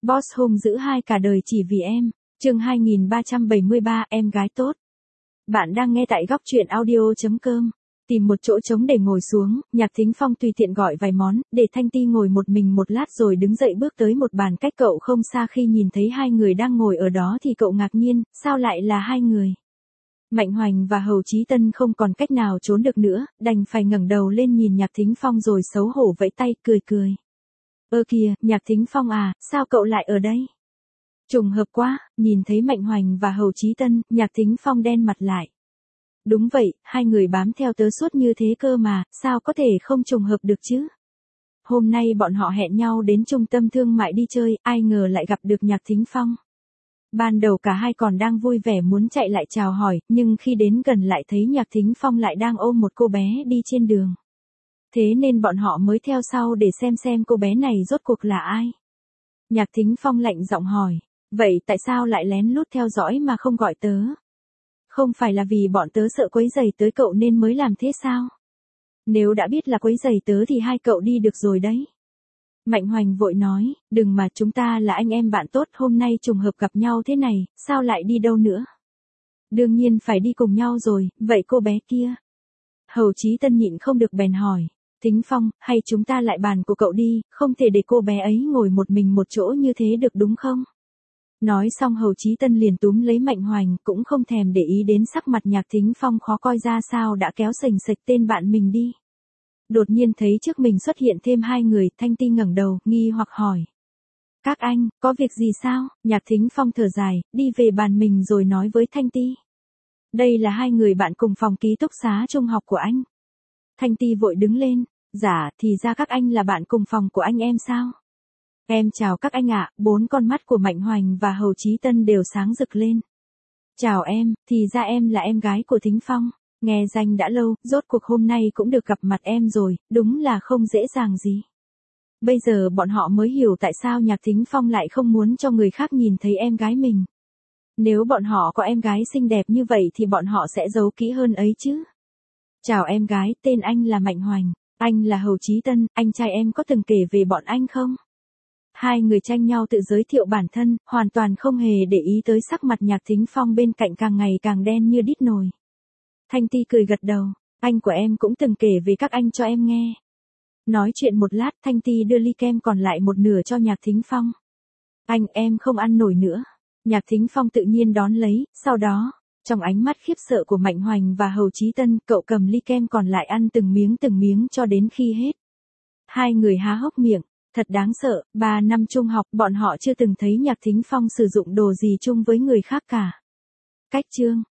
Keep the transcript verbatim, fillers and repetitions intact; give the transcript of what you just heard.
Boss hung dữ hai cả đời chỉ vì em. Chương hai nghìn ba trăm bảy mươi ba, em gái tốt. Bạn đang nghe tại góc truyện audio chấm com. Tìm một chỗ trống để ngồi xuống, Nhạc Thính Phong tùy tiện gọi vài món, để Thanh Ti ngồi một mình một lát rồi đứng dậy bước tới một bàn cách cậu không xa. Khi nhìn thấy hai người đang ngồi ở đó thì cậu ngạc nhiên, sao lại là hai người? Mạnh Hoành và Hầu Chí Tân không còn cách nào trốn được nữa, đành phải ngẩng đầu lên nhìn Nhạc Thính Phong rồi xấu hổ vẫy tay, cười cười. Ơ kìa, Nhạc Thính Phong à, sao cậu lại ở đây? Trùng hợp quá, nhìn thấy Mạnh Hoành và Hầu Chí Tân, Nhạc Thính Phong đen mặt lại. Đúng vậy, hai người bám theo tớ suốt như thế cơ mà, sao có thể không trùng hợp được chứ? Hôm nay bọn họ hẹn nhau đến trung tâm thương mại đi chơi, ai ngờ lại gặp được Nhạc Thính Phong. Ban đầu cả hai còn đang vui vẻ muốn chạy lại chào hỏi, nhưng khi đến gần lại thấy Nhạc Thính Phong lại đang ôm một cô bé đi trên đường. Thế nên bọn họ mới theo sau để xem xem cô bé này rốt cuộc là ai. Nhạc Thính Phong lạnh giọng hỏi, vậy tại sao lại lén lút theo dõi mà không gọi tớ? Không phải là vì bọn tớ sợ quấy rầy tới cậu nên mới làm thế sao? Nếu đã biết là quấy rầy tớ thì hai cậu đi được rồi đấy. Mạnh Hoành vội nói, đừng mà, chúng ta là anh em bạn tốt, hôm nay trùng hợp gặp nhau thế này, sao lại đi đâu nữa? Đương nhiên phải đi cùng nhau rồi, vậy cô bé kia? Hầu Chí Tân nhịn không được bèn hỏi, Thính Phong, hay chúng ta lại bàn của cậu đi, không thể để cô bé ấy ngồi một mình một chỗ như thế được đúng không? Nói xong Hầu Chí Tân liền túm lấy Mạnh Hoành, cũng không thèm để ý đến sắc mặt Nhạc Thính Phong khó coi ra sao đã kéo sềnh sệch tên bạn mình đi. Đột nhiên thấy trước mình xuất hiện thêm hai người, Thanh Ti ngẩng đầu, nghi hoặc hỏi. Các anh, có việc gì sao? Nhạc Thính Phong thở dài, đi về bàn mình rồi nói với Thanh Ti. Đây là hai người bạn cùng phòng ký túc xá trung học của anh. Thanh Ti vội đứng lên, dạ, thì ra các anh là bạn cùng phòng của anh em sao? Em chào các anh ạ, bốn con mắt của Mạnh Hoành và Hầu Chí Tân đều sáng rực lên. Chào em, thì ra em là em gái của Thính Phong. Nghe danh đã lâu, rốt cuộc hôm nay cũng được gặp mặt em rồi, đúng là không dễ dàng gì. Bây giờ bọn họ mới hiểu tại sao Nhạc Thính Phong lại không muốn cho người khác nhìn thấy em gái mình. Nếu bọn họ có em gái xinh đẹp như vậy thì bọn họ sẽ giấu kỹ hơn ấy chứ. Chào em gái, tên anh là Mạnh Hoành, anh là Hầu Chí Tân, anh trai em có từng kể về bọn anh không? Hai người tranh nhau tự giới thiệu bản thân, hoàn toàn không hề để ý tới sắc mặt Nhạc Thính Phong bên cạnh càng ngày càng đen như đít nồi. Thanh Ti cười gật đầu, anh của em cũng từng kể về các anh cho em nghe. Nói chuyện một lát, Thanh Ti đưa ly kem còn lại một nửa cho Nhạc Thính Phong. Anh, em không ăn nổi nữa. Nhạc Thính Phong tự nhiên đón lấy, sau đó, trong ánh mắt khiếp sợ của Mạnh Hoành và Hầu Chí Tân, cậu cầm ly kem còn lại ăn từng miếng từng miếng cho đến khi hết. Hai người há hốc miệng, thật đáng sợ, ba năm trung học bọn họ chưa từng thấy Nhạc Thính Phong sử dụng đồ gì chung với người khác cả. Cách chương